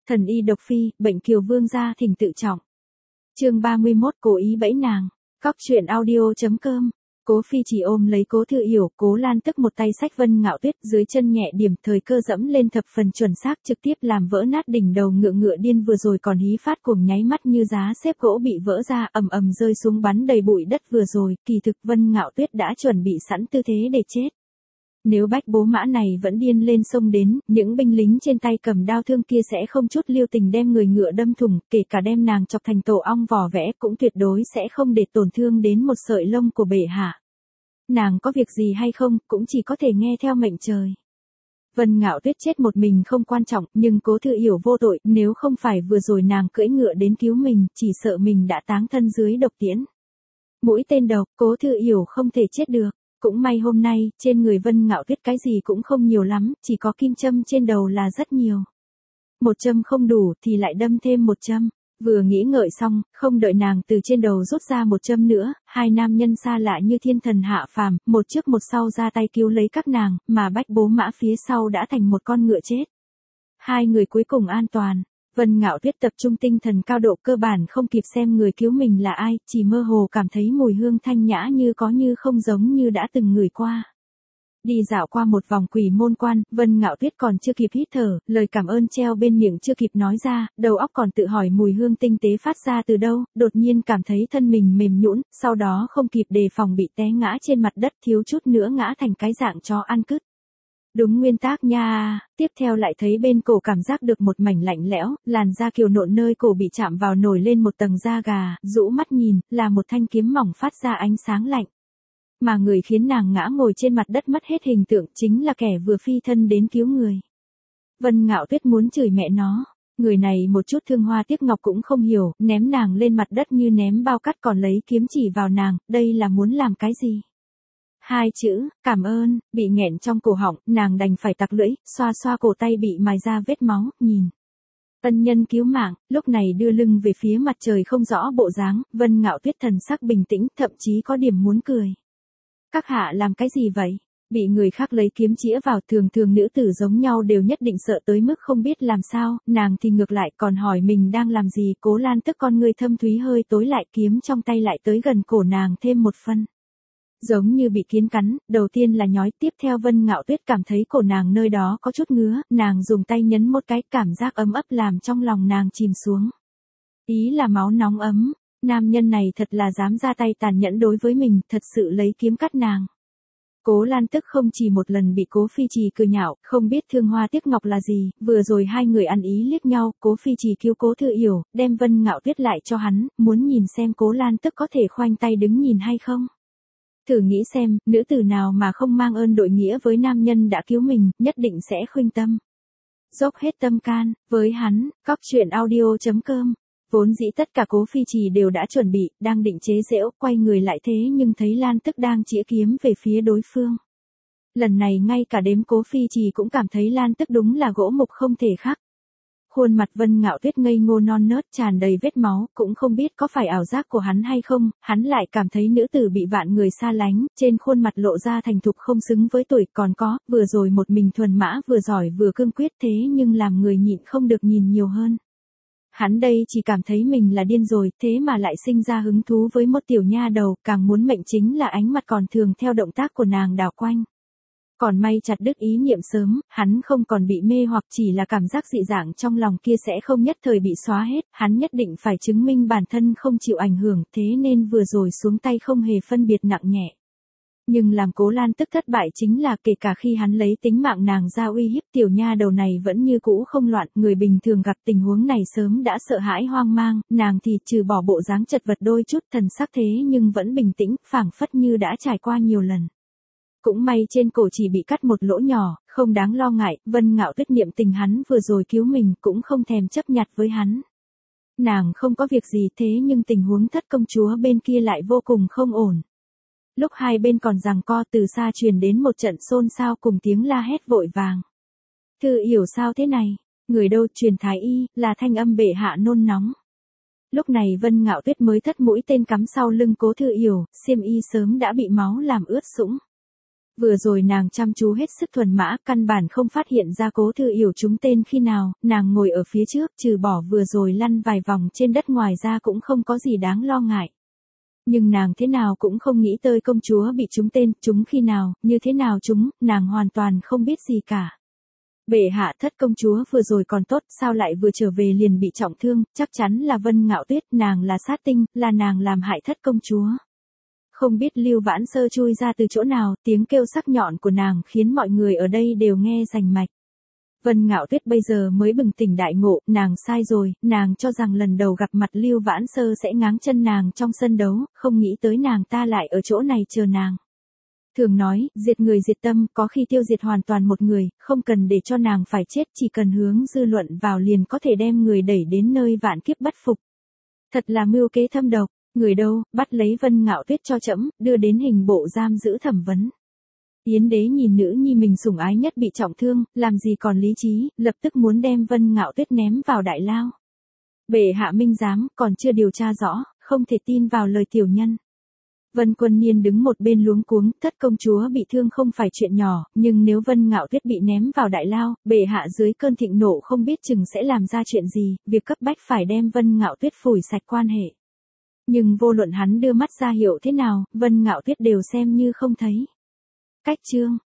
Thần y độc phi, bệnh Kiều Vương gia thỉnh tự trọng. Chương 31 cố ý bẫy nàng. Cóc truyện audio.com. Cố Phi chỉ ôm lấy Cố Thư Yểu, Cố Lan Tức một tay xách Vân Ngạo Tuyết, dưới chân nhẹ điểm, thời cơ dẫm lên thập phần chuẩn xác, trực tiếp làm vỡ nát đỉnh đầu ngựa điên vừa rồi còn hí phát cuồng nháy mắt như giá xếp gỗ bị vỡ ra, ầm ầm rơi xuống bắn đầy bụi đất vừa rồi, kỳ thực Vân Ngạo Tuyết đã chuẩn bị sẵn tư thế để chết. Nếu bách bố mã này vẫn điên lên sông đến, những binh lính trên tay cầm đao thương kia sẽ không chút lưu tình đem người ngựa đâm thủng, kể cả đem nàng chọc thành tổ ong vỏ vẽ cũng tuyệt đối sẽ không để tổn thương đến một sợi lông của bệ hạ. Nàng có việc gì hay không, cũng chỉ có thể nghe theo mệnh trời. Vân Ngạo Tuyết chết một mình không quan trọng, nhưng Cố Thư Yểu vô tội, nếu không phải vừa rồi nàng cưỡi ngựa đến cứu mình, chỉ sợ mình đã táng thân dưới độc tiễn. Mũi tên độc, Cố Thư Yểu không thể chết được. Cũng may hôm nay, trên người Vân Ngạo Tuyết cái gì cũng không nhiều lắm, chỉ có kim châm trên đầu là rất nhiều. Một châm không đủ thì lại đâm thêm một châm. Vừa nghĩ ngợi xong, không đợi nàng từ trên đầu rút ra một châm nữa, hai nam nhân xa lạ như thiên thần hạ phàm, một trước một sau ra tay cứu lấy các nàng, mà bách bố mã phía sau đã thành một con ngựa chết. Hai người cuối cùng an toàn. Vân Ngạo Tuyết tập trung tinh thần cao độ, cơ bản không kịp xem người cứu mình là ai, chỉ mơ hồ cảm thấy mùi hương thanh nhã như có như không giống như đã từng ngửi qua. Đi dạo qua một vòng Quỷ Môn Quan, Vân Ngạo Tuyết còn chưa kịp hít thở, lời cảm ơn treo bên miệng chưa kịp nói ra, đầu óc còn tự hỏi mùi hương tinh tế phát ra từ đâu, đột nhiên cảm thấy thân mình mềm nhũn, sau đó không kịp đề phòng bị té ngã trên mặt đất, thiếu chút nữa ngã thành cái dạng chó ăn cứt. Đúng nguyên tắc nha. Tiếp theo lại thấy bên cổ cảm giác được một mảnh lạnh lẽo, làn da kiều nộn nơi cổ bị chạm vào nổi lên một tầng da gà, rũ mắt nhìn, là một thanh kiếm mỏng phát ra ánh sáng lạnh. Mà người khiến nàng ngã ngồi trên mặt đất mất hết hình tượng chính là kẻ vừa phi thân đến cứu người. Vân Ngạo Tuyết muốn chửi mẹ nó. Người này một chút thương hoa tiếc ngọc cũng không hiểu, ném nàng lên mặt đất như ném bao cát còn lấy kiếm chỉ vào nàng, đây là muốn làm cái gì? Hai chữ, cảm ơn, bị nghẹn trong cổ họng, nàng đành phải tặc lưỡi, xoa xoa cổ tay bị mài ra vết máu, nhìn. Ân nhân cứu mạng, lúc này đưa lưng về phía mặt trời không rõ bộ dáng, Vân Ngạo Tuyết thần sắc bình tĩnh, thậm chí có điểm muốn cười. Các hạ làm cái gì vậy? Bị người khác lấy kiếm chĩa vào, thường nữ tử giống nhau đều nhất định sợ tới mức không biết làm sao, nàng thì ngược lại còn hỏi mình đang làm gì. Cố Lan Tức con người thâm thúy hơi tối lại, kiếm trong tay lại tới gần cổ nàng thêm một phân. Giống như bị kiến cắn, đầu tiên là nhói, tiếp theo Vân Ngạo Tuyết cảm thấy cổ nàng nơi đó có chút ngứa, nàng dùng tay nhấn một cái, cảm giác ấm ấp làm trong lòng nàng chìm xuống. Ý là máu nóng ấm, nam nhân này thật là dám ra tay tàn nhẫn đối với mình, thật sự lấy kiếm cắt nàng. Cố Lan Tức không chỉ một lần bị Cố Phi Trì cười nhạo, không biết thương hoa tiếc ngọc là gì, vừa rồi hai người ăn ý liếc nhau, Cố Phi Trì cứu Cố Thư Yểu, đem Vân Ngạo Tuyết lại cho hắn, muốn nhìn xem Cố Lan Tức có thể khoanh tay đứng nhìn hay không. Thử nghĩ xem, nữ tử nào mà không mang ơn đội nghĩa với nam nhân đã cứu mình, nhất định sẽ khuynh tâm. Dốc hết tâm can, với hắn, cóc truyện audio.com. Vốn dĩ tất cả Cố Phi Trì đều đã chuẩn bị, đang định chế giễu, quay người lại thế nhưng thấy Lan Tức đang chĩa kiếm về phía đối phương. Lần này ngay cả đếm Cố Phi Trì cũng cảm thấy Lan Tức đúng là gỗ mục không thể khắc. Khuôn mặt Vân Ngạo Tuyết ngây ngô non nớt tràn đầy vết máu, cũng không biết có phải ảo giác của hắn hay không, hắn lại cảm thấy nữ tử bị vạn người xa lánh, trên khuôn mặt lộ ra thành thục không xứng với tuổi, còn có, vừa rồi một mình thuần mã vừa giỏi vừa cương quyết thế nhưng làm người nhịn không được nhìn nhiều hơn. Hắn đây chỉ cảm thấy mình là điên rồi, thế mà lại sinh ra hứng thú với một tiểu nha đầu, càng muốn mệnh chính là ánh mắt còn thường theo động tác của nàng đảo quanh. Còn may chặt đứt ý niệm sớm, hắn không còn bị mê hoặc, chỉ là cảm giác dị dạng trong lòng kia sẽ không nhất thời bị xóa hết, hắn nhất định phải chứng minh bản thân không chịu ảnh hưởng, thế nên vừa rồi xuống tay không hề phân biệt nặng nhẹ. Nhưng làm Cố Lan Tức thất bại chính là kể cả khi hắn lấy tính mạng nàng ra uy hiếp, tiểu nha đầu này vẫn như cũ không loạn, người bình thường gặp tình huống này sớm đã sợ hãi hoang mang, nàng thì trừ bỏ bộ dáng chật vật đôi chút thần sắc thế nhưng vẫn bình tĩnh, phảng phất như đã trải qua nhiều lần. Cũng may trên cổ chỉ bị cắt một lỗ nhỏ, không đáng lo ngại, Vân Ngạo Tuyết niệm tình hắn vừa rồi cứu mình cũng không thèm chấp nhặt với hắn. Nàng không có việc gì thế nhưng tình huống thất công chúa bên kia lại vô cùng không ổn. Lúc hai bên còn giằng co từ xa truyền đến một trận xôn xao cùng tiếng la hét vội vàng. Thư Yểu sao thế này? Người đâu? Truyền thái y, là thanh âm bệ hạ nôn nóng. Lúc này Vân Ngạo Tuyết mới thất mũi tên cắm sau lưng Cố Thư Yểu, xiêm y sớm đã bị máu làm ướt sũng. Vừa rồi nàng chăm chú hết sức thuần mã, căn bản không phát hiện ra Cố Thư Yểu trúng tên khi nào, nàng ngồi ở phía trước, trừ bỏ vừa rồi lăn vài vòng trên đất ngoài ra cũng không có gì đáng lo ngại. Nhưng nàng thế nào cũng không nghĩ tới công chúa bị trúng tên, trúng khi nào, như thế nào trúng, nàng hoàn toàn không biết gì cả. Bệ hạ, thất công chúa vừa rồi còn tốt, sao lại vừa trở về liền bị trọng thương, chắc chắn là Vân Ngạo Tuyết, nàng là sát tinh, là nàng làm hại thất công chúa. Không biết Lưu Vãn Sơ chui ra từ chỗ nào, tiếng kêu sắc nhọn của nàng khiến mọi người ở đây đều nghe rành mạch. Vân Ngạo Tuyết bây giờ mới bừng tỉnh đại ngộ, nàng sai rồi, nàng cho rằng lần đầu gặp mặt Lưu Vãn Sơ sẽ ngáng chân nàng trong sân đấu, không nghĩ tới nàng ta lại ở chỗ này chờ nàng. Thường nói, diệt người diệt tâm, có khi tiêu diệt hoàn toàn một người, không cần để cho nàng phải chết, chỉ cần hướng dư luận vào liền có thể đem người đẩy đến nơi vạn kiếp bất phục. Thật là mưu kế thâm độc, người đâu, bắt lấy Vân Ngạo Tuyết cho trẫm, đưa đến hình bộ giam giữ thẩm vấn. Yến đế nhìn nữ nhi mình sủng ái nhất bị trọng thương, làm gì còn lý trí, lập tức muốn đem Vân Ngạo Tuyết ném vào đại lao. Bệ hạ minh giám, còn chưa điều tra rõ, không thể tin vào lời tiểu nhân. Vân Quân Niên đứng một bên luống cuống, thất công chúa bị thương không phải chuyện nhỏ, nhưng nếu Vân Ngạo Tuyết bị ném vào đại lao, bệ hạ dưới cơn thịnh nộ không biết chừng sẽ làm ra chuyện gì, việc cấp bách phải đem Vân Ngạo Tuyết phủi sạch quan hệ. Nhưng vô luận hắn đưa mắt ra hiệu thế nào, Vân Ngạo Tuyết đều xem như không thấy. Cách chương